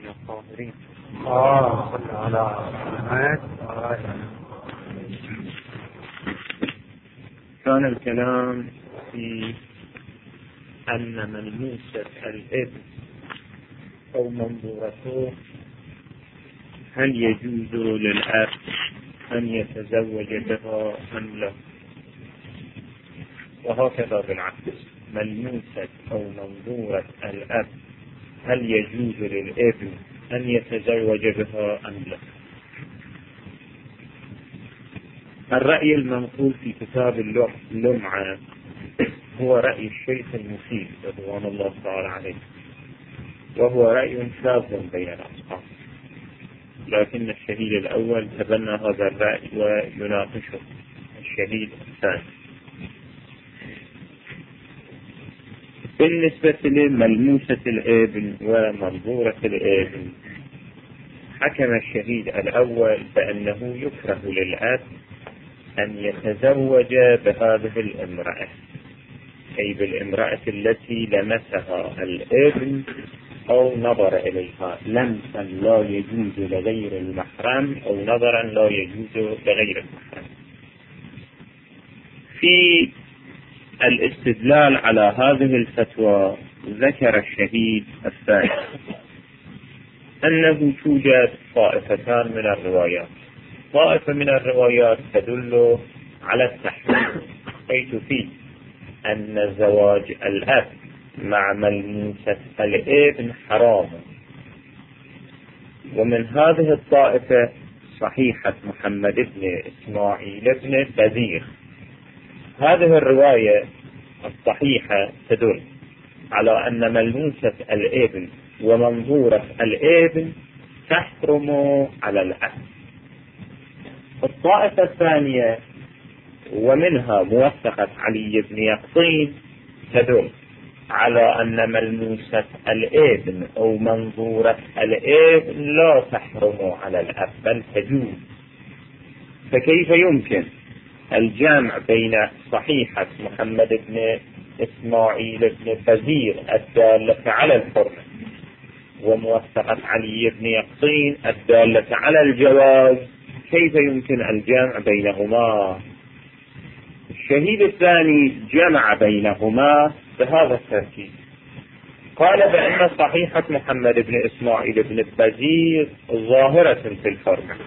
من الطاهرين. صلى على محمد. كان الكلام في أن ملموسة الابن أو منظورته هل يجوز للأب أن يتزوج بها أم لا، وهكذا بالعكس ملموسة أو منظورة الأب هل يجوز للابن أن يتزوج بها أم لا. الرأي المنقول في كتاب اللمعة هو رأي الشيخ المفيد رضوان الله تعالى عليه، وهو رأي شاذ بين الأصحاب، لكن الشهيد الأول تبنى هذا الرأي ويناقشه الشهيد الثاني. بالنسبة لملموسة الابن ومنظورة الابن، حكم الشهيد الأول بأنه يكره للأب أن يتزوج بهذه الامرأة، أي بالامرأة التي لمسها الابن أو نظر إليها لمسا لا يجوز لغير المحرم أو نظرا لا يجوز لغير المحرم. في الاستدلال على هذه الفتوى ذكر الشهيد الثاني أنه توجد طائفتان من الروايات. طائفة من الروايات تدل على التحريم، أي تفيد أن زواج الأب مع ملموسة الابن حرام، ومن هذه الطائفة صحيحة محمد بن إسماعيل بن بزير. هذه الرواية الصحيحة تدل على أن ملموسة الابن ومنظورة الابن تحرم على الأب. الطائفة الثانية ومنها موثقة علي بن يقطين تدل على أن ملموسة الابن أو منظورة الابن لا تحرم على الأب بل تجوز. فكيف يمكن الجمع بين صحيحة محمد بن إسماعيل بن بزير الدالة على الحرمة وموثقة علي بن يقطين الدالة على الجواز؟ كيف يمكن الجمع بينهما؟ الشهيد الثاني جمع بينهما بهذا الترتيب، قال بأن صحيحة محمد بن إسماعيل بن بزير ظاهرة في الحرمة،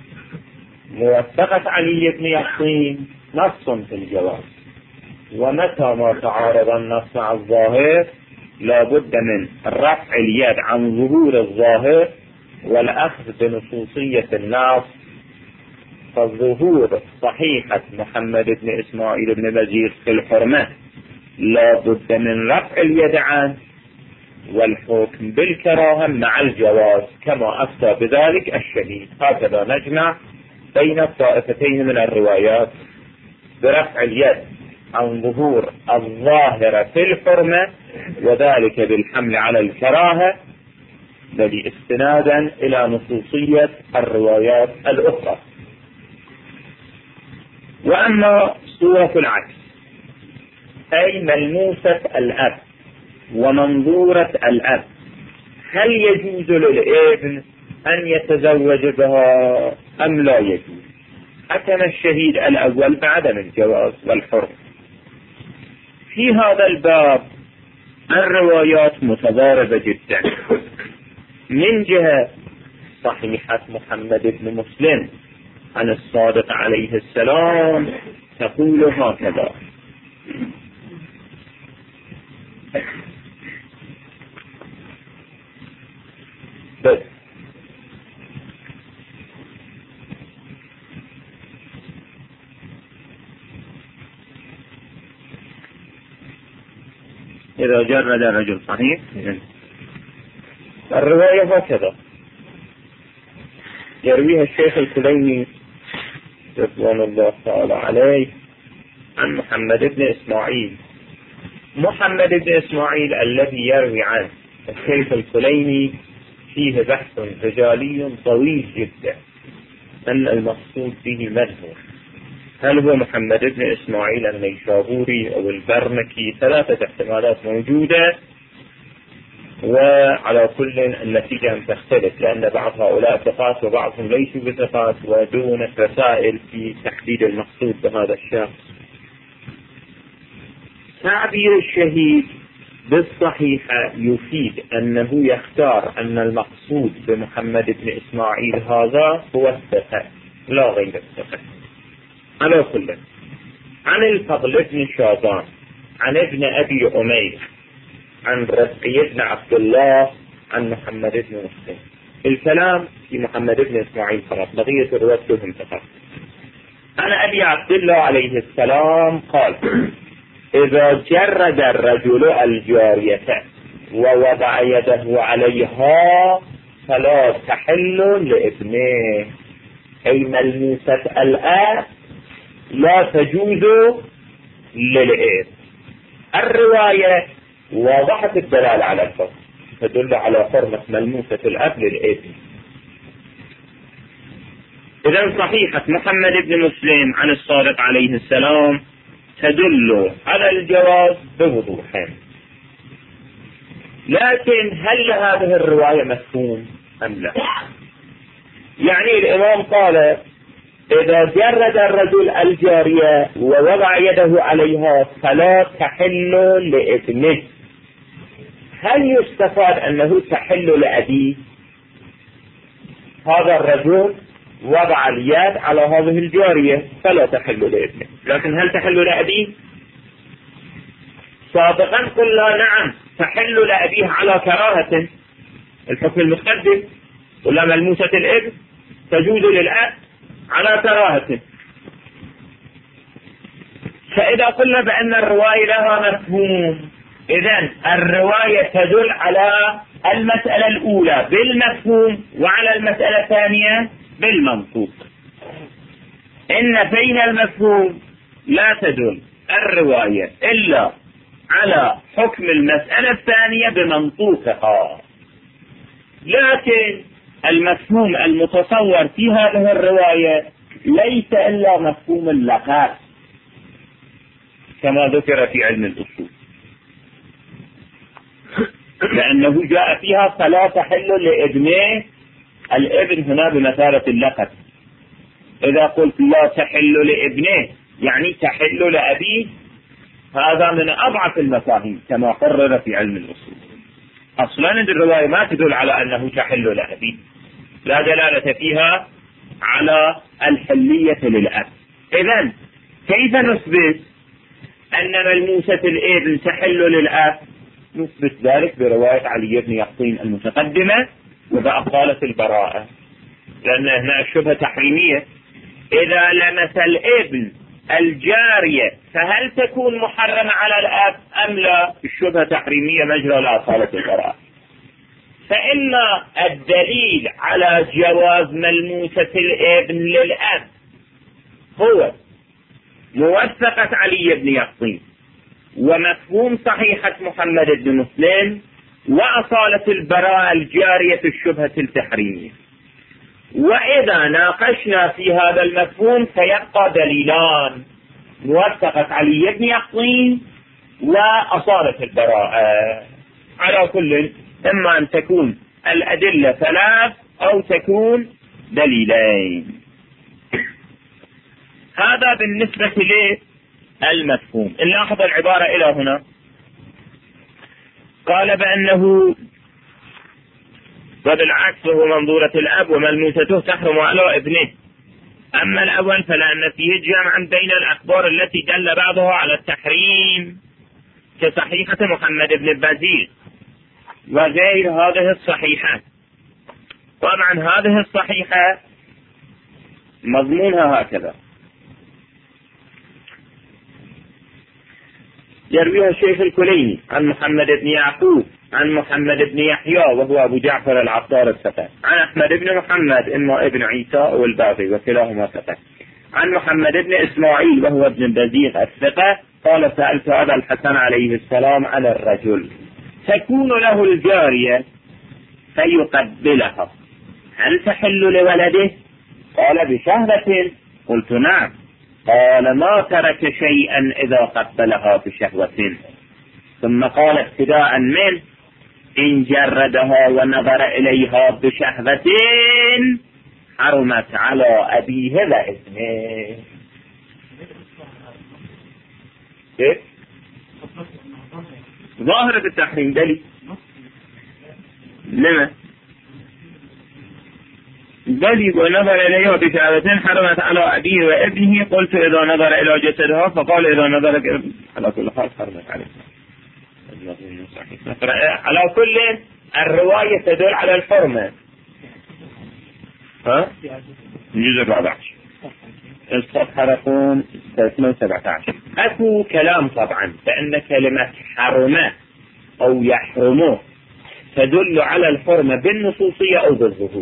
موثقة علي بن يقطين نص في الجواز، ومتى ما تعارض النص مع الظاهر لا بد من رفع اليد عن ظهور الظاهر والأخذ بنصوصية النص. فالظهور صحيحة محمد بن إسماعيل بن بزير في الحرمة لا بد من رفع اليد عنه والحكم بالكراهة مع الجواز كما أفتى بذلك الشهيد. هكذا نجمع بين الطائفتين من الروايات برفع اليد عن ظهور الظاهرة في الحرمة وذلك بالحمل على الكراهة بل استنادا إلى نصوصية الروايات الأخرى. وأما صورة العكس، أي ملموسة الأب ومنظورة الأب، هل يجوز للابن أن يتزوج بها أم لا يجوز؟ حكم الشهيد الأول بعدم الجواز والحرمة. في هذا الباب الروايات متضاربة جدا. من جهة صحيحة محمد بن مسلم عن الصادق عليه السلام تقول هكذا: إذا جرد الرجل صحيح. الرواية هكذا يرويها الشيخ الكليني رضوان الله تعالى عليه عن محمد بن إسماعيل. محمد بن إسماعيل الذي يروي عنه الشيخ الكليني فيه بحث رجالي طويل جدا، أن المقصود به من هو؟ هل هو محمد بن إسماعيل النيسابوري أو البرمكي؟ ثلاثة احتمالات موجودة، وعلى كل النتيجة أن تختلف، لأن بعض هؤلاء ثقات وبعضهم ليسوا بثقات، ودون رسائل في تحديد المقصود بهذا الشخص. تعبير الشهيد بالصحيحة يفيد أنه يختار أن المقصود بمحمد بن إسماعيل هذا هو الثقة لا غير الثقة. على كل، عن الفضل بن شاذان عن ابن أبي أمير عن رزقي بن عبد الله عن محمد بن مسلم. الكلام في محمد بن إسماعيل فقط، بقية الروايات كلهم فقط. عن أبي عبد الله عليه السلام قال: إذا جرد الرجل الجارية ووضع يده عليها فلا تحل لابنه، أي ملموسة الأب لا تجوز للإب. الرواية واضحة الدلالة على الفرق، تدل على حرمة ملموسة الأب للابن. إذن صحيحة محمد بن مسلم عن الصادق عليه السلام تدل على الجواز بوضوح. لكن هل هذه الرواية مفهوم أم لا؟ يعني الإمام قال: إذا جرد الرجل الجارية ووضع يده عليها فلا تحل لابنه، هل يستفاد أنه تحل لأبيه؟ هذا الرجل وضع اليد على هذه الجارية فلا تحل لابنه، لكن هل تحل لأبيه؟ سابقا قلنا نعم تحل لأبيه على كراهة، الحكم المتقدم، ولا ملموسة الابن تجوز للأب على كراهة. فإذا قلنا بأن الرواية لها مفهوم، إذن الرواية تدل على المسألة الأولى بالمفهوم وعلى المسألة الثانية بالمنطوق. إن بين المفهوم لا تدل الرواية إلا على حكم المسألة الثانية بمنطوقها، لكن المفهوم المتصور في هذه الرواية ليس إلا مفهوم اللقاء كما ذكر في علم الأصول، لأنه جاء فيها فلا تحل لابنه، الابن هنا بمثابة اللقب. إذا قلت لا تحل لابنه يعني تحل لأبيه، هذا من أضعف المفاهيم كما قرر في علم الأصول. أصلا الرواية ما تدل على أنه تحل لأبيه، لا دلالة فيها على الحلية للأب. إذن كيف نثبت أن ملموسة الابن تحل للأب؟ نثبت ذلك برواية علي بن يقطين المتقدمة وبأصالة البراءة، لأن هنا الشبهة تحريمية. إذا لمس الابن الجارية فهل تكون محرمة على الأب أم لا؟ الشبهة تحريمية مجرى لأصالة البراءة. فإن الدليل على جواز ملموسة الابن للأب هو موثقة علي بن يقطين ومفهوم صحيحة محمد بن مسلم وأصالة البراءة الجارية في الشبهة التحريمية. وإذا ناقشنا في هذا المفهوم سيبقى دليلان: موثقة علي بن يقطين وأصالة البراءة. على كل، إما أن تكون الأدلة ثلاث أو تكون دليلين. هذا بالنسبة للمفهوم. نلاحظ العبارة إلى هنا، قال بأنه وبالعكس هو منظورة الأب وملموسته تحرم على ابنه. أما الأول فلأن فيه جمعا بين الأخبار التي دل بعضها على التحريم كصحيحة محمد بن البزير وغير هذه الصحيحة. طبعا هذه الصحيحة مضمونها هكذا: يرويها الشيخ الكليني عن محمد بن يعقوب عن محمد بن يحيى وهو أبو جعفر العطار الثقة، عن أحمد بن محمد إما ابن عيسى والباغي وكلاهما ثقة، عن محمد بن إسماعيل وهو ابن البزيغ الثقة قال: سألت أبا الحسن عليه السلام عن الرجل تكون له الجارية فيقبلها، هل تحل لولده؟ قال: بشهوة. قلت: نعم. قال: ما ترك شيئا إذا قبلها بشهوة. ثم قال ابتداء منه: إن جردها ونظر إليها بشهوة حرمت على أبيه وابنه. ظاهرة التحريم دليل. لما دليل ونظر إليها بشهوة حرمت على أبيه وابنه. قلت إذا نظر إلى جسدها، فقال إذا نظر على كل حال حرمت عليه. على كل الرواية تدل على الحرمة. الجزء الرابع الصفحة رقم 317. أكو كلام طبعا فإن كلمة حرمة أو يحرمه تدل على الحرمة بالنصوصية أو بالظهور.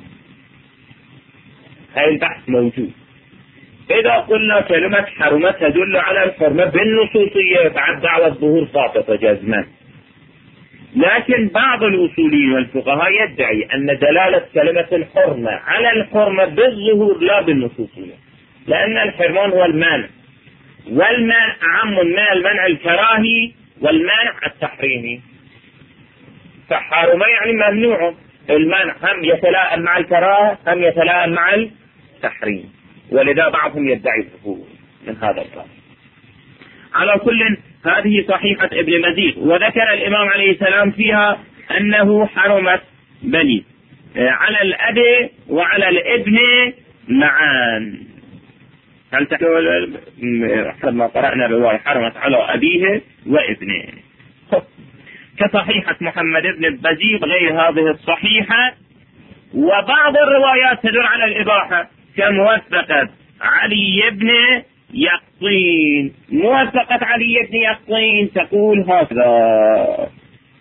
هاي البحث موجود. إذا قلنا كلمة حرمة تدل على الحرمة بالنصوصية بعد دعوى الظهور ساقطة جزما. لكن بعض الأصوليين والفقهاء يدعي أن دلالة كلمة الحرمة على الحرمة بالظهور لا بالنصوصية، لأن الحرمان هو المانع، والمانع أعم من المنع الكراهي والمانع التحريمي. فحرمة يعني ممنوع، المانع هم يتلائم مع الكراهة هم يتلائم مع التحريم، ولذا بعضهم يدعي الظهور من هذا الباب. على كل هذه صحيحة ابن مزيغ، وذكر الإمام عليه السلام فيها أنه حرمت بني على الأب وعلى الابن معا. هل تقول ما قرأنا الرواية حرمت على أبيه وابنه كصحيحة محمد بن بزيغ غير هذه الصحيحة. وبعض الروايات تدل على الإباحة كموثقة علي بن يقطين. موثقة علي بن يقطين تقول هكذا: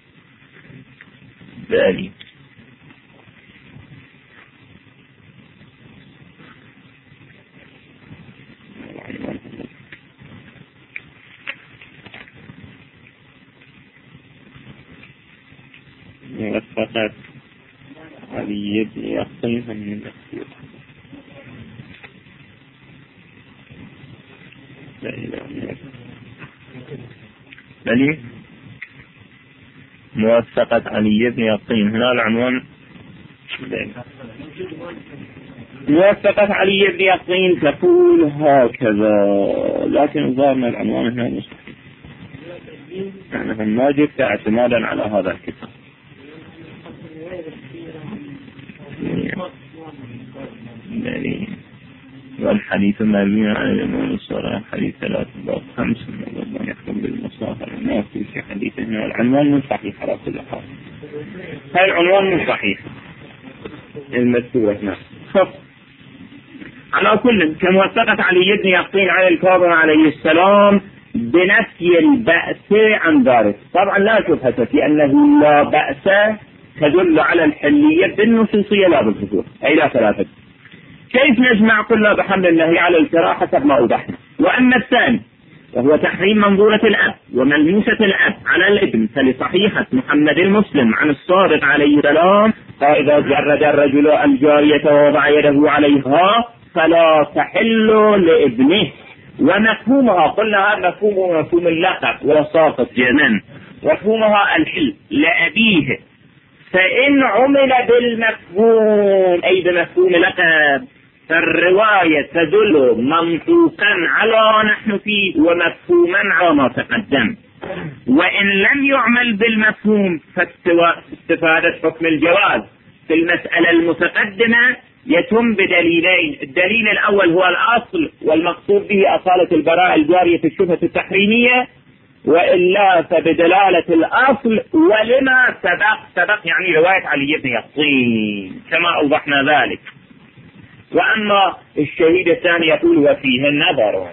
بالي موثقة علي بن يقطين من بلي موثقة علي بن يقطين. هنا العنوان موثقة علي بن يقطين تقول هكذا، لكن الظاهر ان العنوان هنا مش صحيح، يعني ما جبت اعتمادا على هذا الكتاب. والحديث المروي عن الإمام الصالح حديث 3-5 من يحكم بالمصاهر الناس في حديثه. العنوان مو صحيح على كل حال، هاي العنوان مو صحيح المذكور هنا. على كل كموثقة علي بن يقطين على الكاظم عليه السلام بنفي البأس عن ذلك. طبعا لا شبهة في أنه لا بأس تدل على الحلية بالنصوصية لا بالظهور، أي لا ثلاثة. كيف نجمع كل بحمل النهي على الكراهة حسب ما أوضحنا؟ وأما الثاني وهو تحريم منظورة الأب وملموسة الأب على الابن، فلصحيحة محمد المسلم عن الصادق عليه السلام: فإذا جرد الرجل الجارية ووضع يده عليها فلا تحل لابنه. ومفهومها قلنا هذا مفهوم اللقب وساقط جميعا، مفهومها الحل لأبيه. فإن عمل بالمفهوم أي بمفهوم لقب فالرواية تدل منطوقا على نحن فيه ومفهوما على ما تقدم. وإن لم يعمل بالمفهوم فاستفادة حكم الجواز في المسألة المتقدمة يتم بدليلين: الدليل الأول هو الأصل والمقصود به أصالة البراءة الجارية في الشبهة التحريمية، وإلا فبدلالة الأصل ولما سبق يعني رواية علي بن يقطين كما أوضحنا ذلك. وأما الشهيد الثاني يقول وفيه النظر.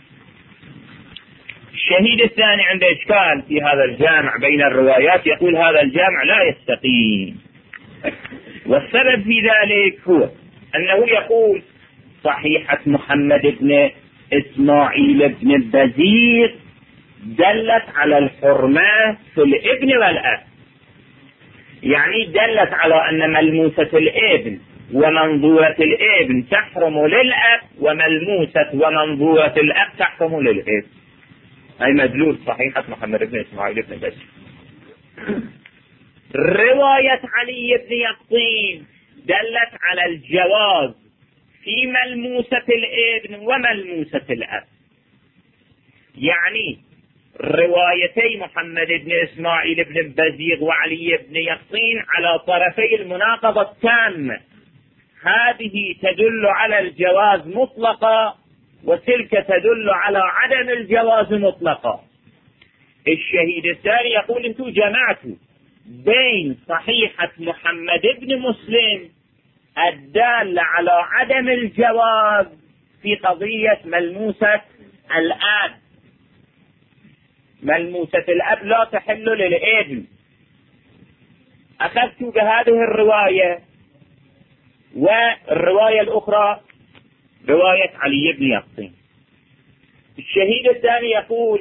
الشهيد الثاني عنده إشكال في هذا الجامع بين الروايات، يقول هذا الجامع لا يستقيم، والسبب في ذلك هو أنه يقول صحيحة محمد بن إسماعيل بن بزيغ دلت على الحرمة في الابن والأب، يعني دلت على أن ملموسة الابن ومنظورة الابن تحرم للأب، وملموسة ومنظورة الأب تحرم للابن. أي مدلول صحيحة محمد بن إسماعيل بن بزيغ. رواية علي بن يقطين دلت على الجواز في ملموسة الابن وملموسة الأب. يعني روايتي محمد بن إسماعيل بن بزيغ وعلي بن يقطين على طرفي المناقضة التامة، هذه تدل على الجواز مطلقا، وتلك تدل على عدم الجواز مطلقا. الشهيد الثاني يقول انتم جمعتوا بين صحيحة محمد بن مسلم الدالة على عدم الجواز في قضية ملموسة الأب. ملموسة الأب لا تحل للابن. أخذت بهذه الرواية، والرواية الأخرى رواية علي بن يقطين. الشهيد الثاني يقول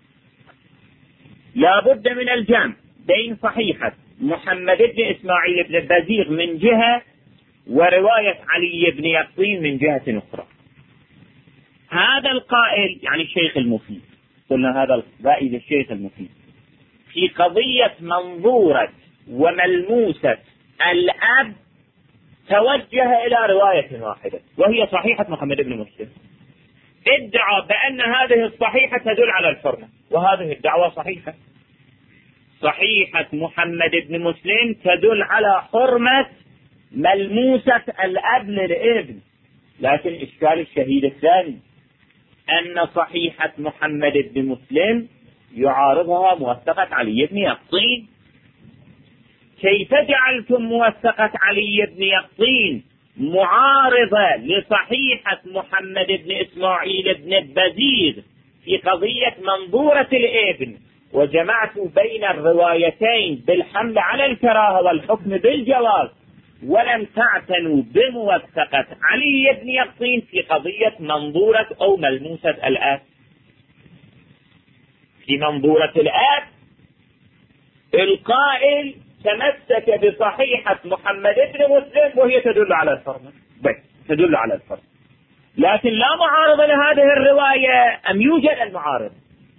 لا بد من الجمع بين صحيحة محمد بن إسماعيل بن بزيغ من جهة ورواية علي بن يقطين من جهة أخرى. هذا القائل يعني الشيخ المفيد، قلنا هذا القائل الشيخ المفيد في قضية منظورة وملموسة الأب توجه إلى رواية واحدة وهي صحيحة محمد بن مسلم، ادعى بأن هذه الصحيحة تدل على الحرمة، وهذه الدعوة صحيحة. صحيحة محمد بن مسلم تدل على حرمة ملموسة الأب للابن، لكن إشكال الشهيد الثاني أن صحيحة محمد بن مسلم يعارضها موثقة علي بن يقطين. كيف جعلتم موثقة علي بن يقطين معارضة لصحيحة محمد بن إسماعيل بن بزيغ في قضية منظورة الابن، وجمعتوا بين الروايتين بالحمل على الكراهة والحكم بالجواز، ولم تعتنوا بموثقة علي بن يقطين في قضية منظورة أو ملموسة الآب؟ في منظورة الآب القائل تمسك بصحيحة محمد بن مسلم وهي تدل على الحرمة، تدل على الحرمة، لكن لا معارضة لهذه الرواية. أم يوجد المعارض؟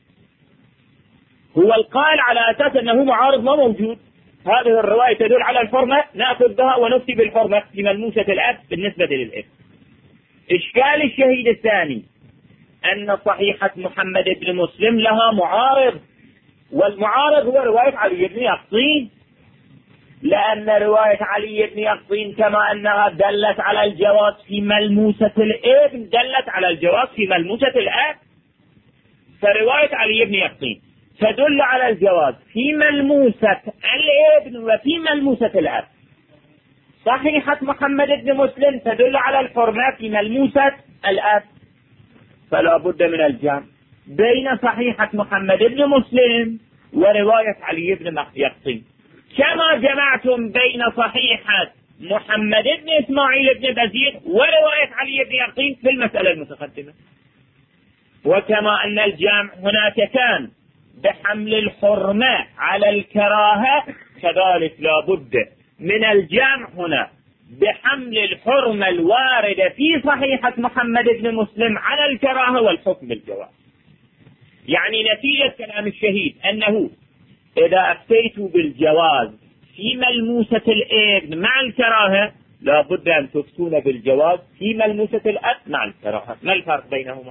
هو القائل على أساس أنه معارض ما موجود. هذه الرواية تدل على الحرمة، نأخذ بها ونفتي بالحرمة في ملموسة الأب بالنسبة للابن. إشكال الشهيد الثاني أن صحيحة محمد بن مسلم لها معارض، والمعارض هو رواية علي بن يقطين، لأن رواية علي بن يقطين كما أنها دلت على الجواز في ملموسة الابن دلت على الجواز في ملموسة الأب. فرواية علي بن يقطين تدل على الجواز في ملموسة الابن وفي ملموسة الأب. صحيحة محمد بن مسلم تدل على الحرمة في ملموسة الأب. فلا بد من الجمع بين صحيحة محمد بن مسلم ورواية علي بن يقطين، كما جمعتم بين صحيحة محمد بن إسماعيل بن بزيغ ورواية علي بن يقطين في المسألة المتقدمة. وكما أن الجمع هناك كان بحمل الحرمة على الكراهة، كذلك لا بد من الجمع هنا بحمل الحرمة الواردة في صحيحة محمد بن مسلم على الكراهة والحكم بالجواز. يعني نتيجة كلام الشهيد أنه إذا أفتيتوا بالجواز في ملموسة الابن مع الكراهة لا بد أن تفتون بالجواز في ملموسة الأب مع الكراهة. ما الفرق بينهما؟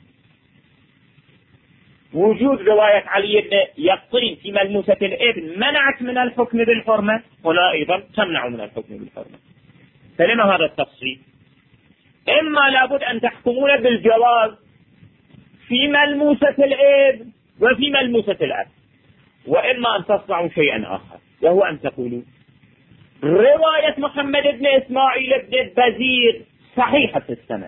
وجود رواية علي بن يقطين في ملموسة الابن منعت من الحكم بالحرمة، ولا أيضا تمنع من الحكم بالحرمة. فلما هذا التفصيل؟ إما لابد أن تحكمون بالجواز في ملموسة الابن وفي ملموسة الأب، وإما أن تصنعوا شيئا آخر، وهو أن تقولوا رواية محمد بن إسماعيل بن بزيغ صحيحة السند،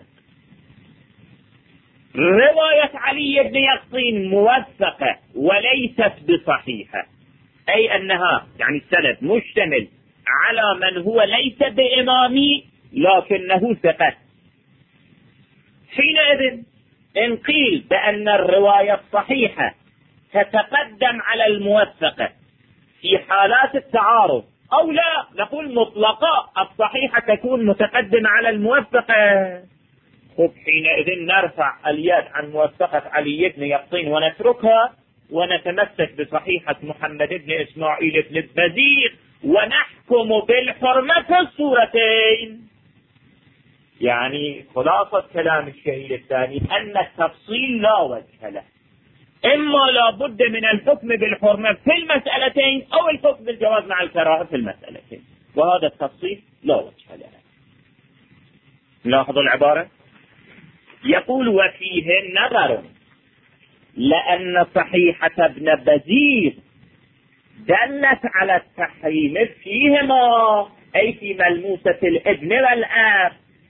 رواية علي بن يقطين موثقة وليست بصحيحة، أي أنها يعني السند مشتمل على من هو ليس بإمامي لكنه ثقة. حينئذ إن قيل بأن الرواية الصحيحة تتقدم على الموثقة في حالات التعارض، أو لا نقول مطلقا الصحيحة تكون متقدمة على الموثقة، حينئذ نرفع اليد عن موثقة علي بن يقطين ونتركها ونتمسك بصحيحة محمد بن إسماعيل بن بزيغ ونحكم بالحرمة في الصورتين. يعني خلاصة كلام الشهيد الثاني أن التفصيل لا وجه له، إما لا بد من الحكم بالحرمة في المسألتين أو الحكم بالجواز مع الكراهة في المسألتين، وهذا التفصيل لا وجه له. لاحظوا العبارة، يقول وفيه نظر، لأن صحيحة ابن بزير دلت على التحريم فيهما، أي في ملموسة الابن والأب،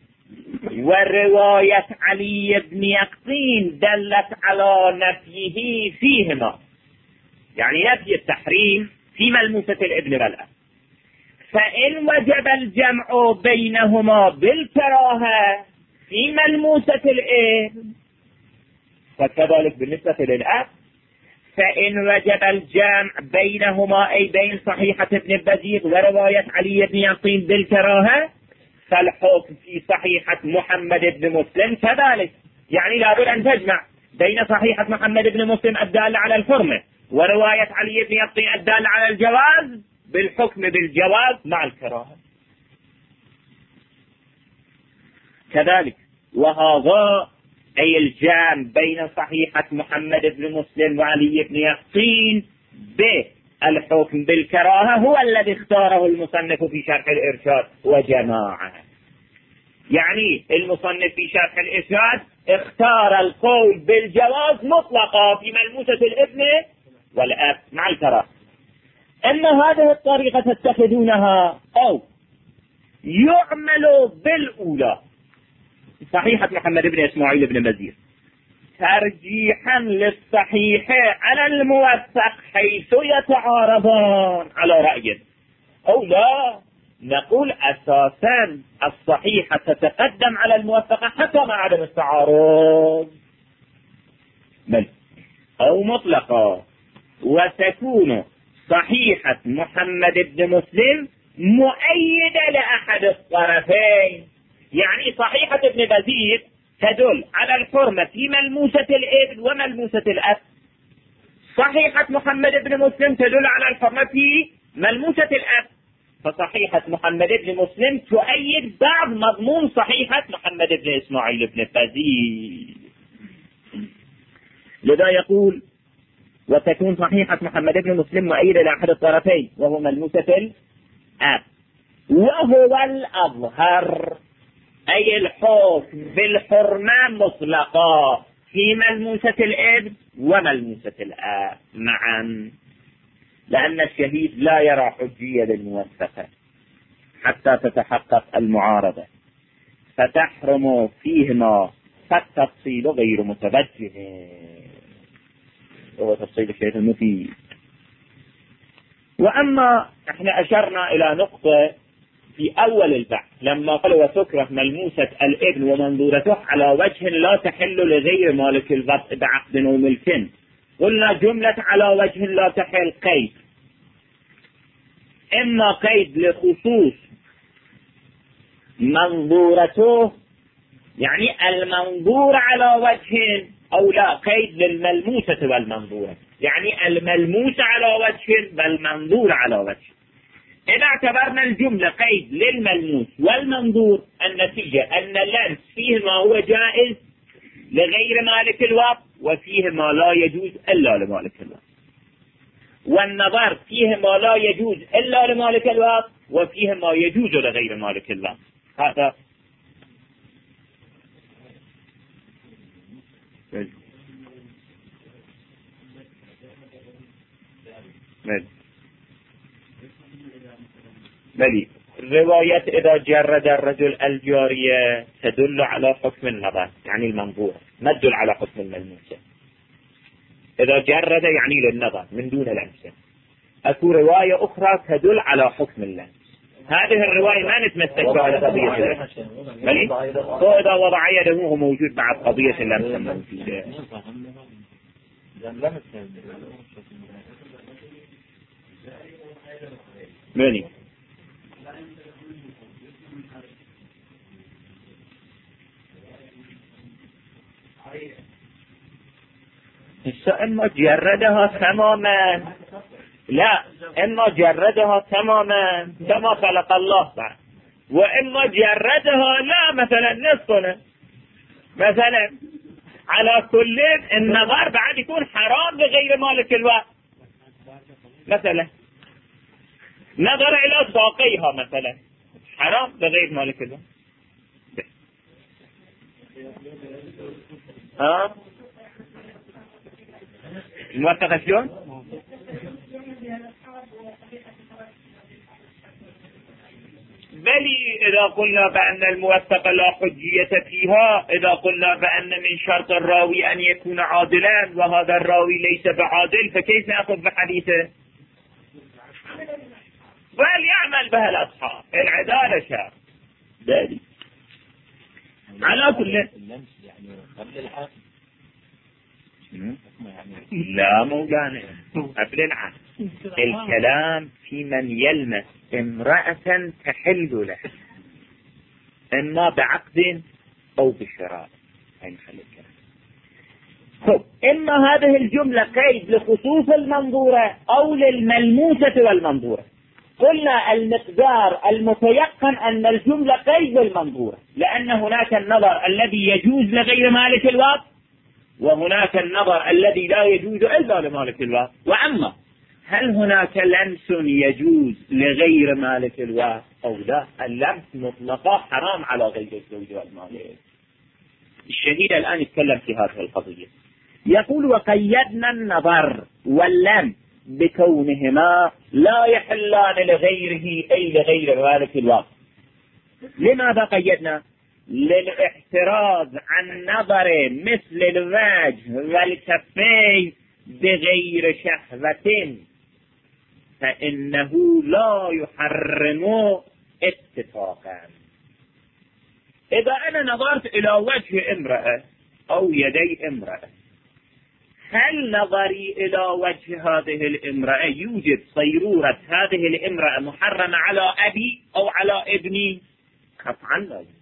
ورواية علي بن يقطين دلت على نفيه فيهما، يعني نفي التحريم في ملموسة الابن والأب. فإن وجب الجمع بينهما بالكراهة في ملموسة الابن فكذلك بالنسبة للأب. فإن وجب الجمع بينهما أي بين صحيحة ابن بزيغ ورواية علي بن يقطين بالكراهة فالحكم في صحيحة محمد بن مسلم كذلك. يعني لابد أن تجمع بين صحيحة محمد بن مسلم الدالة على الحرمة ورواية علي بن يقطين الدالة على الجواز بالحكم بالجواز مع الكراهة كذلك. وهذا أي الجام بين صحيحة محمد بن مسلم وعلي بن يقطين بالحكم بالكراهة هو الذي اختاره المصنف في شرح الإرشاد وجماعة. يعني المصنف في شرح الإرشاد اختار القول بالجواز مطلقا في ملموسة الابن والأب مع الكراهة. أن هذه الطريقة تتخذونها أو يعمل بالأولى صحيحة محمد بن إسماعيل بن بزير ترجيحا للصحيح على الموثق حيث يتعارضان على رأي، أو لا نقول أساسا الصحيحة تتقدم على الموثقة حتى مع عدم التعارض، بل أو مطلقا. وتكون صحيحة محمد بن مسلم مؤيدة لأحد الطرفين. يعني صحيحة ابن بزير تدل على الحرمة في ملموسة الابن وملموسة الأب، صحيحة محمد بن مسلم تدل على الحرمة في ملموسة الأب، فصحيحة محمد بن مسلم تؤيد بعض مضمون صحيحة محمد بن إسماعيل بن بزير. لذا يقول وتكون صحيحة محمد بن مسلم مؤيدة لأحد الطرفين وهو ملموسة الأب، وهو الأظهر أي الحكم بالحرمة مطلقا في ملموسة الابن وملموسة الآب معا، لأن الشهيد لا يرى حجية للموثقة حتى تتحقق المعارضة، فتحرم فيهما فالتفصيل غير متوجه. هو تفصيل الشيخ المفيد. وأما احنا أشرنا إلى نقطة في أول البحث لما قال وتكره ملموسة الابن ومنظورته على وجه لا تحل لغير مالك الوضع بعقد وملك، قلنا جملة على وجه لا تحل قيد، إما قيد لخصوص منظورته يعني المنظور على وجه، أو لا قيد للملموسة والمنظورة يعني الملموس على وجه والمنظور على وجه. إذا اعتبرنا الجملة قيد للملموس والمنظور النتيجة أن اللمس فيه ما هو جائز لغير مالك الوقت وفيه ما لا يجوز إلا لمالك الوقت، والنظر فيه ما لا يجوز إلا لمالك الوقت وفيه ما يجوز لغير مالك الوقت. هذا بلي رواية إذا جرد الرجل الجارية تدل على حكم النظر يعني المنظور، ما تدل على حكم الملموسة. إذا جرد يعني للنظر من دون لمسة. أكو رواية أخرى تدل على حكم اللمس. هذه الرواية ما نتمسك بها قضية بلي فإذا وضع يده هو موجود مع قضية اللمس الموجودة. بلي إما جردها تماما لا إما جردها تماما كما خلق الله بعد، وإما جردها لا مثلا نصفنا. مثلا على كل النظر بعد يكون حرام لغير مالك الوقت. مثلا نظر إلى ساقيها مثلا حرام لغير مالك الوقت. موافقة شلون؟ بلي إذا قلنا بأن الموثق لا حجية فيها، إذا قلنا بأن من شرط الراوي أن يكون عادلا وهذا الراوي ليس بعادل، فكيف نأخذ بحديثه؟ وليعمل بها الأصحاب، العدالة شرط. بلي على كل لا مولانا قبل العقد، الكلام في من يلمس امرأة تحل له إما بعقد أو بشراء. طب إما هذه الجملة قيد لخصوص المنظورة أو للملموسة والمنظورة. قلنا المقدار المتيقن أن الجملة قيد للمنظورة، لأن هناك النظر الذي يجوز لغير مالك الوقت، وهناك النظر الذي لا يجوز إلا لمالك الوقت. وأما هل هناك لمس يجوز لغير مالك الوقت أو لا؟ اللمس مطلقا حرام على غير الزوج والمالك. الشهيد الآن يتكلم في هذه القضية، يقول وقيدنا النظر واللمس بكونهما لا يحلان لغيره أي لغير مالك الوقت. لماذا قيدنا؟ للاحتراز عن نظر مثل الوجه والكفين بغير شهوة، فإنه لا يحرم اتفاقا. إذا أنا نظرت إلى وجه امرأة أو يدي امرأة، هل نظري إلى وجه هذه الامرأة يوجد صيرورة هذه الامرأة محرمة على أبي أو على ابني؟ قطعا لا يوجد.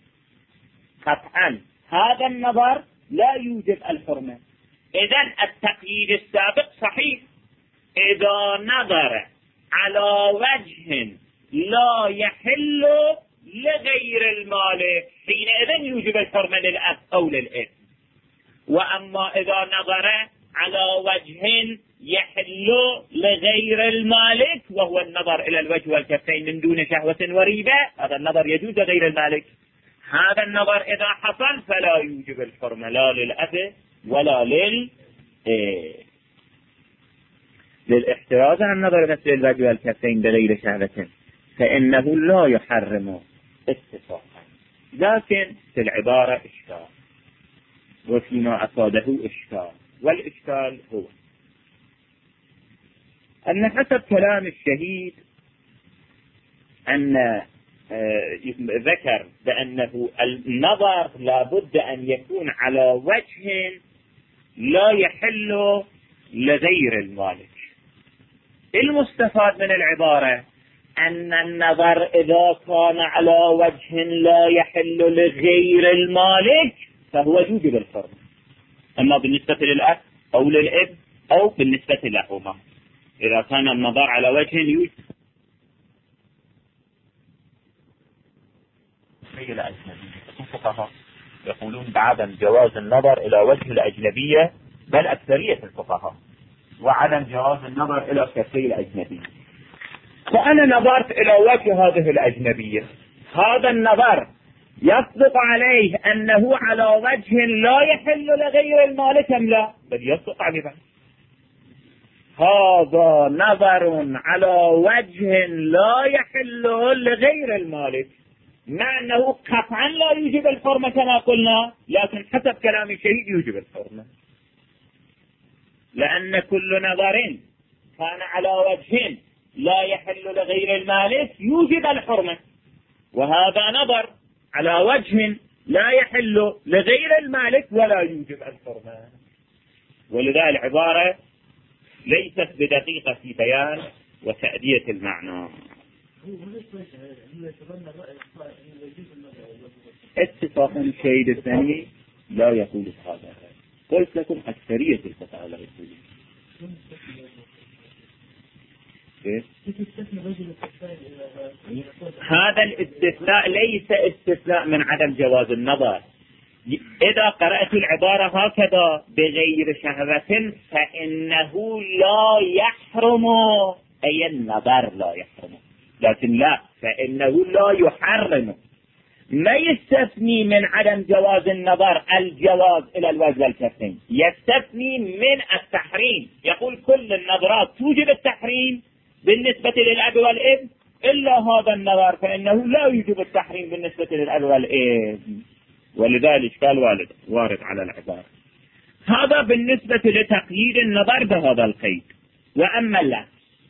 قطعا هذا النظر لا يوجد الحرمة. إذن التقييد السابق صحيح. إذا نظر على وجه لا يحل لغير المالك حينئذ يوجب الحرمة للأب أو للابن. وأما إذا نظر على وجه يحل لغير المالك وهو النظر إلى الوجه والكفين من دون شهوة وريبة، هذا النظر يجوز غير المالك. هذا النظر إذا حصل فلا يوجب الحرمة لا للأب ولا للاحتراز عن النظر مثل الوجه والكفين بغير شهوة، فإنه لا يحرم اتفاقا. لكن في العبارة إشكال، وفيما أفاده إشكال. والإشكال هو أن حسب كلام الشهيد أن ذكر بأنه النظر لابد أن يكون على وجه لا يحل لغير المالك. المستفاد من العبارة أن النظر إذا كان على وجه لا يحل لغير المالك فهو يوجب الحرمة، أما بالنسبة للأب أو للابن أو بالنسبة لهما. إذا كان النظر على وجه يوجب الفقهاء يقولون بعدم جواز النظر إلى وجه الأجنبية، بل أكثرية الفقهاء، وعدم جواز النظر إلى كفي الأجنبية. فأنا نظرت إلى وجه هذه الأجنبية، هذا النظر يصدق عليه أنه على وجه لا يحل لغير المالك أم لا؟ بل يصدق عليه. هذا نظر على وجه لا يحل لغير المالك، مع أنه قطعا لا يوجب الحرمة كما قلنا، لكن حسب كلام الشهيد يوجب الحرمة، لأن كل نظر كان على وجه لا يحل لغير المالك يوجب الحرمة، وهذا نظر على وجه لا يحل لغير المالك ولا يوجب الحرمة. ولذا العبارة ليست بدقيقة في بيان وتأدية المعنى. اتفاق الشهيد الثاني لا يقول هذا. قلت لكم أكثرية الفقهاء لا يقولون. هذا الاستثناء ليس استثناء من عدم جواز النظر. إذا قرأت العبارة هكذا بغير شهوة فإنه لا يحرم، أي النظر لا يحرم، لكن لا فإنه لا يحرم. ما يستثني من عدم جواز النظر الجواز إلى الوجه والكفين، يستثني من التحريم. يقول كل النظرات توجب التحريم بالنسبة للأب والابن إلا هذا النظر فإنه لا يوجب التحريم بالنسبة للأب والابن، ولذلك قال وارد على العبارة. هذا بالنسبة لتقييد النظر بهذا القيد. وأما لا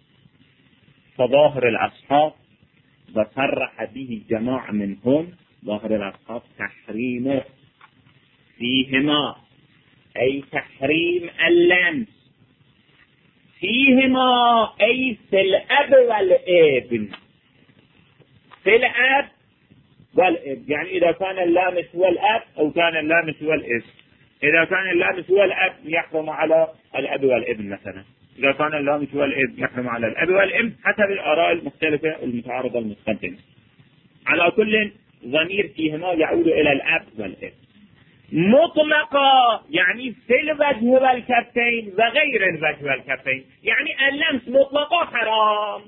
فظاهر الأصحاب وصرح به جماعة منهم، ظاهر الأصحاب تحريمه فيهما، أي تحريم اللمس فيهما، أي في الأب والابن، في الأب والابن. يعني إذا كان اللامس هو الأب أو كان اللامس هو الابن. إذا كان اللامس هو الأب يحرم على الأب والابن مثلا، إذا كان اللامس هو الابن يحرم على الأب والابن، حسب الآراء المختلفة المتعارضة المستقبلة. على كل ضمير فيهما يعود إلى الأب والابن مطلقا، يعني في الوجه والكفين وغير الوجه والكفين. يعني اللمس مطلقا حرام.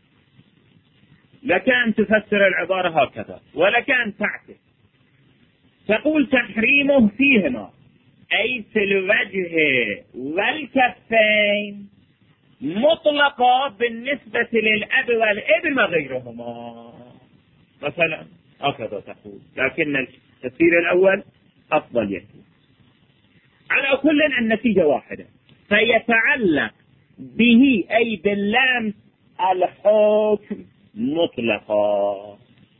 لك أن تفسر العبارة هكذا ولك أن تعكس، تقول تحريمه فيهما أي في الوجه والكفين مطلقا بالنسبة للأب والابن وغيرهما مثلا، هكذا تقول. لكن التفسير الأول أفضل يكون. على كل النتيجة واحدة، فيتعلق به أي باللامس الحكم مطلقا.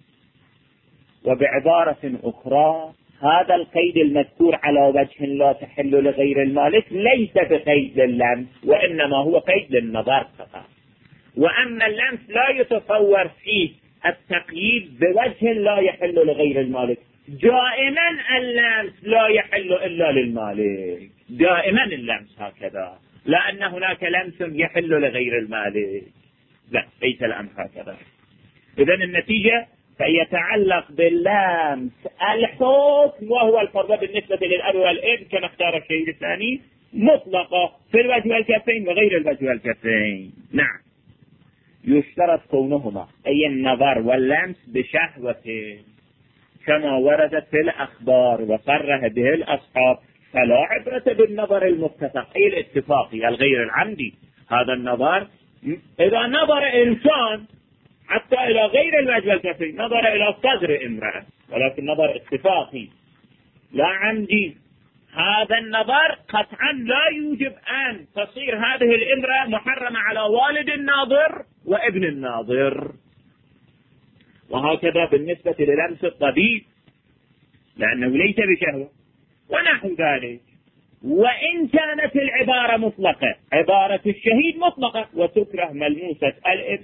وبعبارة أخرى هذا القيد المذكور على وجه لا تحل لغير المالك ليس بقيد اللمس، وإنما هو قيد للنظر فقط. وأما اللمس لا يتصور فيه التقييد بوجه لا يحل لغير المالك. دائما اللمس لا يحل إلا للمالك، دائما اللمس هكذا، لأن هناك لمس يحل لغير المالك، لا ليس الأمر هكذا. إذن النتيجة فيتعلق باللمس الحكم، وهو الفرض بالنسبة للأب والابن كما اختار الشيء الثاني مطلقة في الوجه والكفين وغير الوجه والكفين. نعم، يشترط كونهما أي النظر واللمس بشهوة كما وردت في الأخبار وصرح به الأصحاب، فلا عبرة بالنظر المتفق أي الاتفاقي الغير العمدي. هذا النظر إذا نظر إنسان حتى إلى غير الوجه والكفين، نظر إلى صدر امرأة ولكن نظر اتفاقي لا عمدي، هذا النظر قطعا لا يوجب أن تصير هذه الامرأة محرمة على والد الناظر وابن الناظر. وهكذا بالنسبة للمس الطبيب لأنه ليس بشهوة ونحو ذلك. وإن كانت العبارة مطلقة، عبارة الشهيد مطلقة وتكره ملموسة الإب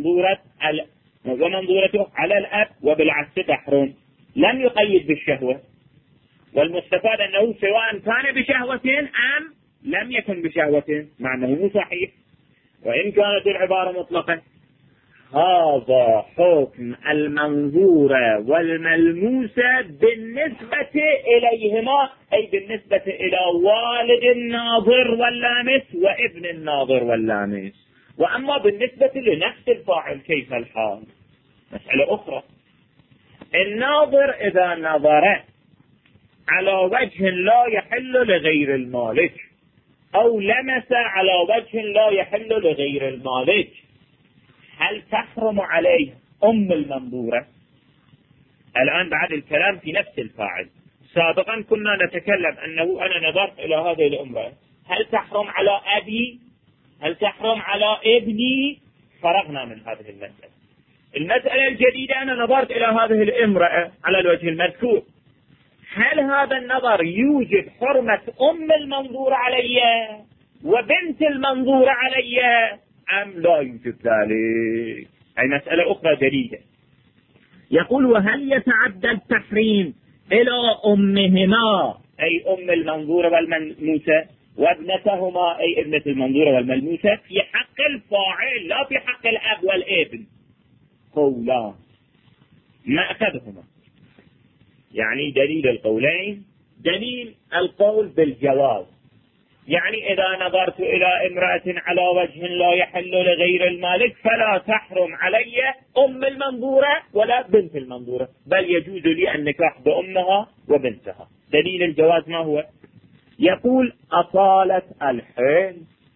ومنظورته على الأب وبالعكس تحرم، لم يقيد بالشهوة. والمستفاد أنه سواء كان بشهوة أم لم يكن بشهوة، مع أنه مو صحيح. وإن كانت العبارة مطلقة هذا حكم المنظورة والملموسة بالنسبة إليهما، أي بالنسبة إلى والد الناظر واللامس وابن الناظر واللامس. وأما بالنسبة لنفس الفاعل كيف الحال؟ مسألة أخرى. الناظر إذا نظر على وجه لا يحل لغير المالك أو لمس على وجه لا يحل لغير المالك، هل تحرم عليه أم المنظورة؟ الآن بعد الكلام في نفس الفاعل. سابقا كنا نتكلم أنه أنا نظرت إلى هذه الامرأة، هل تحرم على أبي؟ هل تحرم على ابني؟ فرغنا من هذه المسألة. المسألة الجديدة أنا نظرت إلى هذه الامرأة على الوجه المذكور، هل هذا النظر يوجب حرمة أم المنظور علي وبنت المنظور علي أم لا يوجد ذلك؟ أي مسألة أخرى جديدة. يقول وهل يتعدى التحريم إلى أمهما أي أم المنظور والملموسة وابنتهما أي ابنة المنظورة والملموسة في حق الفاعل لا في حق الأب والابن قولان مأخذهما. يعني دليل القولين دليل القول بالجواز. يعني إذا نظرت إلى امرأة على وجه لا يحل لغير المالك فلا تحرم علي أم المنظورة ولا بنت المنظورة، بل يجوز لي النكاح بأمها وبنتها. دليل الجواز ما هو؟ يقول أصالة الحيل.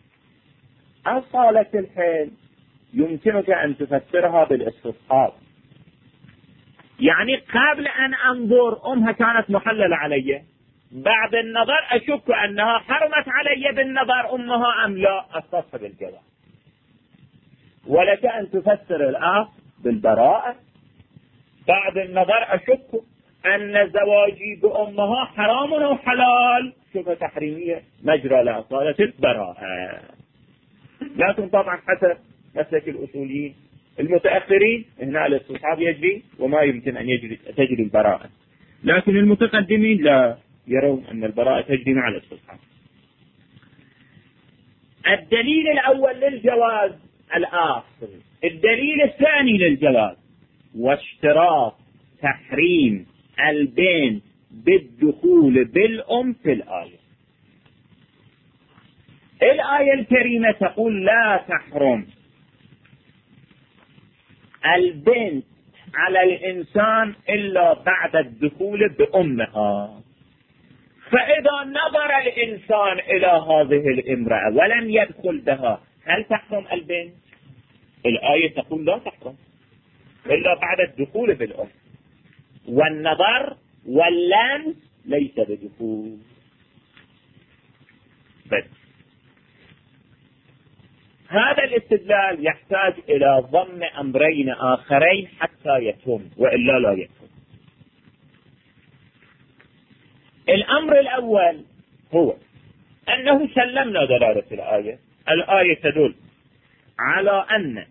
أصالة الحيل يمكنك أن تفسرها بالاستصحاب. يعني قبل أن أنظر أمها كانت محللة علي، بعد النظر أشك أنها حرمت علي بالنظر أمها أم لا، أستصحب الجواز. ولك أن تفسر الآن بالبراءة، بعد النظر أشك أن زواجي بأمها حرام أو حلال، شبه تحريمية مجرى لأصالة البراءة. لكن طبعا حسب مسلك الأصوليين المتأخرين هنا الاستصحاب يجري وما يمكن أن تجري البراءة، لكن المتقدمين لا يرون أن البراءة تجري مع الاستصحاب. الدليل الأول للجواز الآخر. الدليل الثاني للجواز واشتراط تحريم البنت بالدخول بالأم في الآية. الآية الكريمة تقول لا تحرم البنت على الإنسان إلا بعد الدخول بأمها. فإذا نظر الإنسان إلى هذه الامرأة ولم يدخل بها هل تحرم البنت؟ الآية تقول لا تحرم إلا بعد الدخول بالأم، والنظر واللمس ليس بدخول. بس هذا الاستدلال يحتاج إلى ضم أمرين آخرين حتى يتم، وإلا لا يتم. الأمر الأول هو أنه سلمنا دلالة الآية. الآية تدل على أن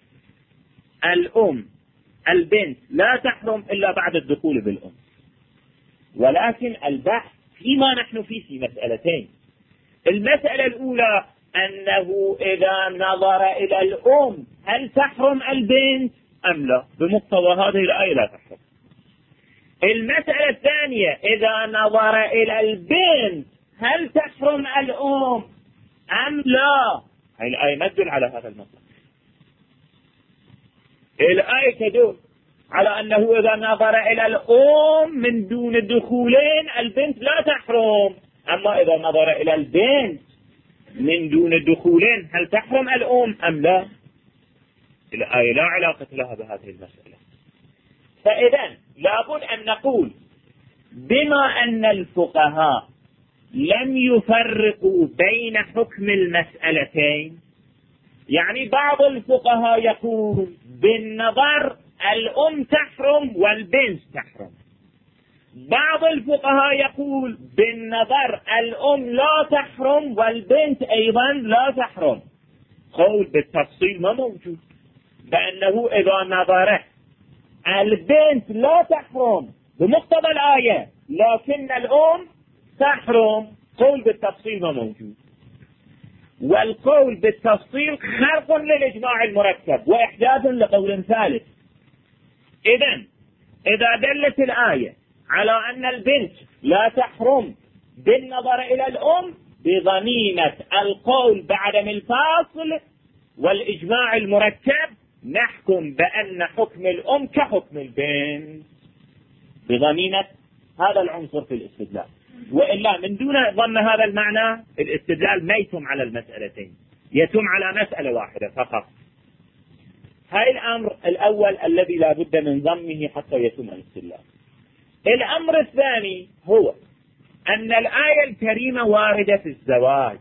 البنت لا تحرم إلا بعد الدخول بالأم، ولكن البحث فيما نحن فيه في مسألتين. المسألة الأولى أنه إذا نظر إلى الأم هل تحرم البنت أم لا؟ بمقتضى هذه الآية لا تحرم. المسألة الثانية إذا نظر إلى البنت هل تحرم الأم أم لا؟ هذه الآية ما تدل على هذا المطلب. الآية تدل على أنه إذا نظر إلى الأم من دون دخولين البنت لا تحرم، أما إذا نظر إلى البنت من دون دخولين هل تحرم الأم أم لا؟ الآية لا علاقة لها بهذه المسألة. فإذا لابد أن نقول بما أن الفقهاء لم يفرقوا بين حكم المسألتين، يعني بعض الفقهاء يقول بالنظر الأم تحرم والبنت تحرم، بعض الفقهاء يقول بالنظر الأم لا تحرم والبنت أيضا لا تحرم. قول بالتفصيل ما موجود بأنه إذا نظره البنت لا تحرم بمقتضى الآية لكن الأم تحرم، قول بالتفصيل ما موجود. والقول بالتفصيل خرق للإجماع المركب وإحداث لقول ثالث. إذا دلت الآية على أن البنت لا تحرم بالنظر إلى الأم بضمينة القول بعدم الفاصل والإجماع المركب نحكم بأن حكم الأم كحكم البنت بضمينة هذا العنصر في الاستدلال، وإلا من دون ضمن هذا المعنى الاستدلال ما يتم على المسألتين، يتم على مسألة واحدة فقط. هاي الأمر الأول الذي لا بد من ضمه حتى يتم الاستدلال. الأمر الثاني هو أن الآية الكريمة واردة في الزواج.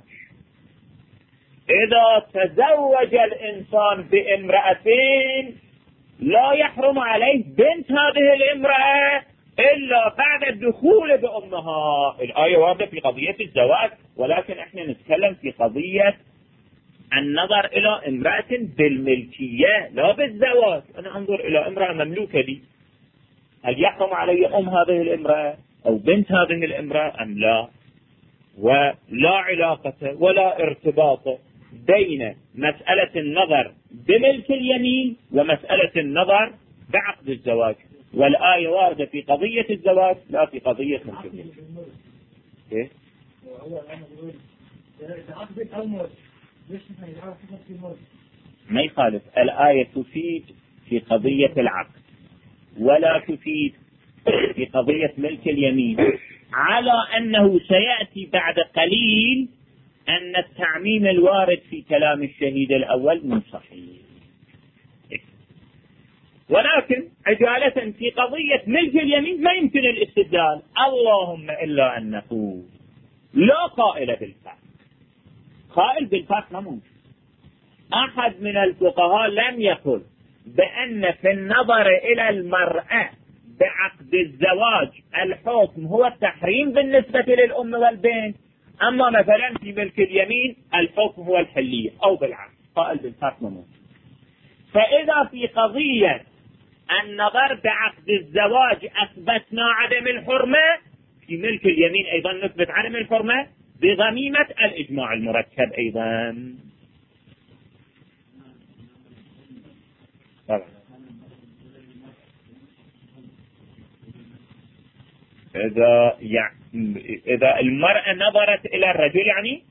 إذا تزوج الإنسان بامرأتين لا يحرم عليه بنت هذه الامرأة إلا بعد الدخول بأمها. الآية واردة في قضية الزواج، ولكن احنا نتكلم في قضية النظر إلى امرأة بالملكية لا بالزواج. أنا أنظر إلى امرأة مملوكة لي، هل يحرم علي أم هذه الامرأة أو بنت هذه الامرأة أم لا؟ ولا علاقة ولا ارتباط بين مسألة النظر بملك اليمين ومسألة النظر بعقد الزواج، والآية واردة في قضية الزواج لا في قضية ملك اليمين. إيه؟ ما يخالف، الآية تفيد في قضية العقد ولا تفيد في قضية ملك اليمين، على أنه سيأتي بعد قليل أن التعميم الوارد في كلام الشهيد الأول من صحيح. ولكن عجالة في قضية ملك اليمين ما يمكن الاستدلال، اللهم إلا أن نقول لا قائل بالفرق. قائل بالفرق ما موجود. أحد من الفقهاء لم يقل بأن في النظر إلى المرأة بعقد الزواج الحكم هو التحريم بالنسبة للأم والبنت، أما مثلا في ملك اليمين الحكم هو الحلية أو بالعكس. قائل بالفرق ما موجود. فإذا في قضية النظر بعقد الزواج أثبتنا عدم الحرمة، في ملك اليمين أيضا نثبت عدم الحرمة بضميمة الإجماع المركب أيضا. طبعا إذا المرأة نظرت إلى الرجل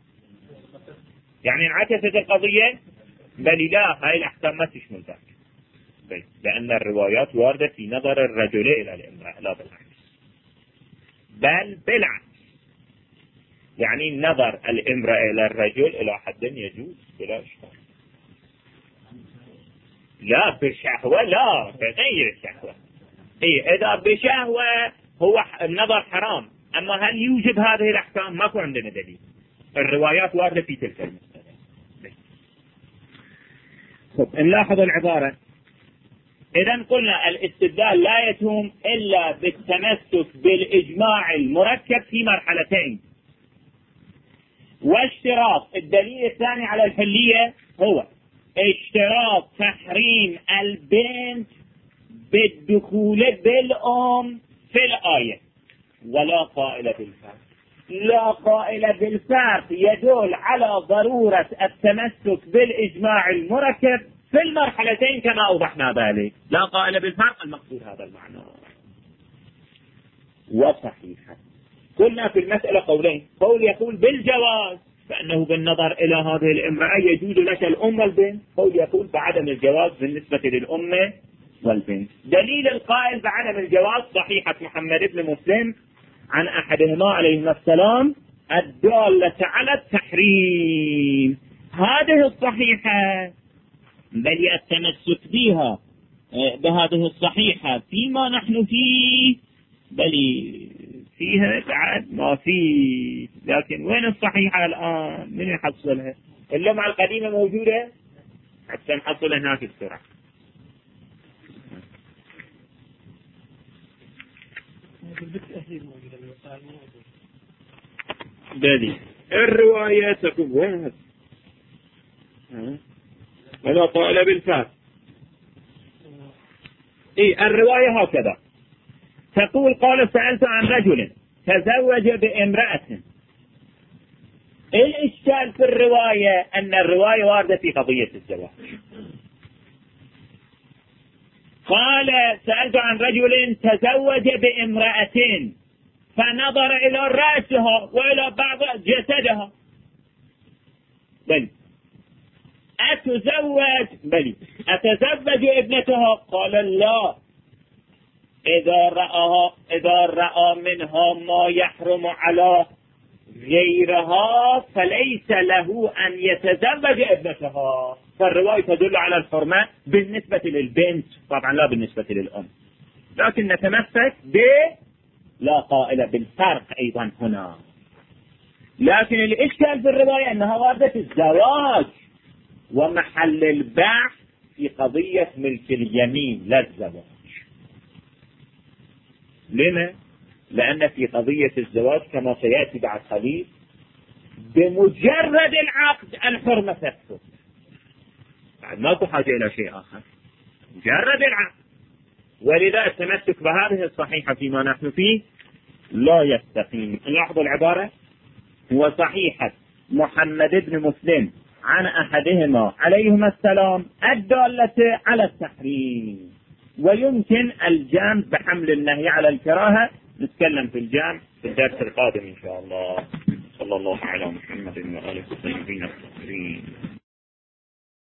يعني انعكست القضية، بل لا، هاي الأحكام ما تشمل ذلك، لأن الروايات واردة في نظر الرجل إلى الامرأة لا بالعكس، بل بالعكس، يعني نظر الامرأة إلى الرجل إلى حد يجوز بلا إشكال. لا بشهوة، لا بغير الشهوة. إذا بشهوة هو النظر حرام، أما هل يوجب هذه الأحكام؟ ماكو عندنا دليل، الروايات واردة في تلك المسألة. نلاحظ العبارة. إذن قلنا الاستدلال لا يتم إلا بالتمسك بالإجماع المركب في مرحلتين، واشتراط الدليل الثاني على الحلية هو اشتراط تحريم البنت بالدخول بالأم في الآية، ولا قائل بالفرق. لا قائل بالفرق يدل على ضرورة التمسك بالإجماع المركب في المرحلتين كما أوضحنا ذلك. لا قائل بالفرق المقصود هذا المعنى. وصحيحا قلنا في المسألة قولين، قول يقول بالجواز فأنه بالنظر إلى هذه الامرأة يجوز لك الأم والبنت، قول يقول بعدم الجواز بالنسبة للأم والبنت. دليل القائل بعدم الجواز صحيحة محمد بن مسلم عن أحدهما عليه السلام الدالة على التحريم. هذه الصحيحة بل التمسك بها بهذه الصحيحة فيما نحن فيه، بل فيها بعد ما فيه، لكن وين الصحيحة الآن؟ من يحصلها؟ اللمعة القديمة موجودة حتى نحصلها هناك بسرعة. بلي الرواية تقول وين ولا قائل بالفات. الرواية هكذا تقول قال سألت عن رجل تزوج بامرأة. الإشكال في الرواية أن الرواية واردة في قضية الزواج. قال سألت عن رجل تزوج بامرأة فنظر إلى رأسها وإلى بعض جسدها، بل أتزوج ابنتها؟ قال لا، إذا رأى منها ما يحرم على غيرها فليس له أن يتزوج ابنتها. فالرواية تدل على الحرمة بالنسبة للبنت، طبعا لا بالنسبة للأم، لكن نتمسك لا قائل بالفرق أيضا هنا. لكن الإشكال في الرواية أنها واردة الزواج، ومحل البحث في قضية ملك اليمين لا الزواج. لما؟ لأن في قضية الزواج كما سيأتي بعد قليل بمجرد العقد الحرمة تثبت، بعد ما حاجة إلى شيء آخر، مجرد العقد. ولذا التمسك بهذه الصحيحة فيما نحن فيه لا يستقيم. نلاحظ العبارة وصحيحة محمد بن مسلم عن أحدهما عليهما السلام الدالة على التحريم. ويمكن الجامع بحمل النهي على الكراهة. نتكلم في الجامع في الدرس القادم إن شاء الله. صلى الله على محمد وآله وصحبه وسلم.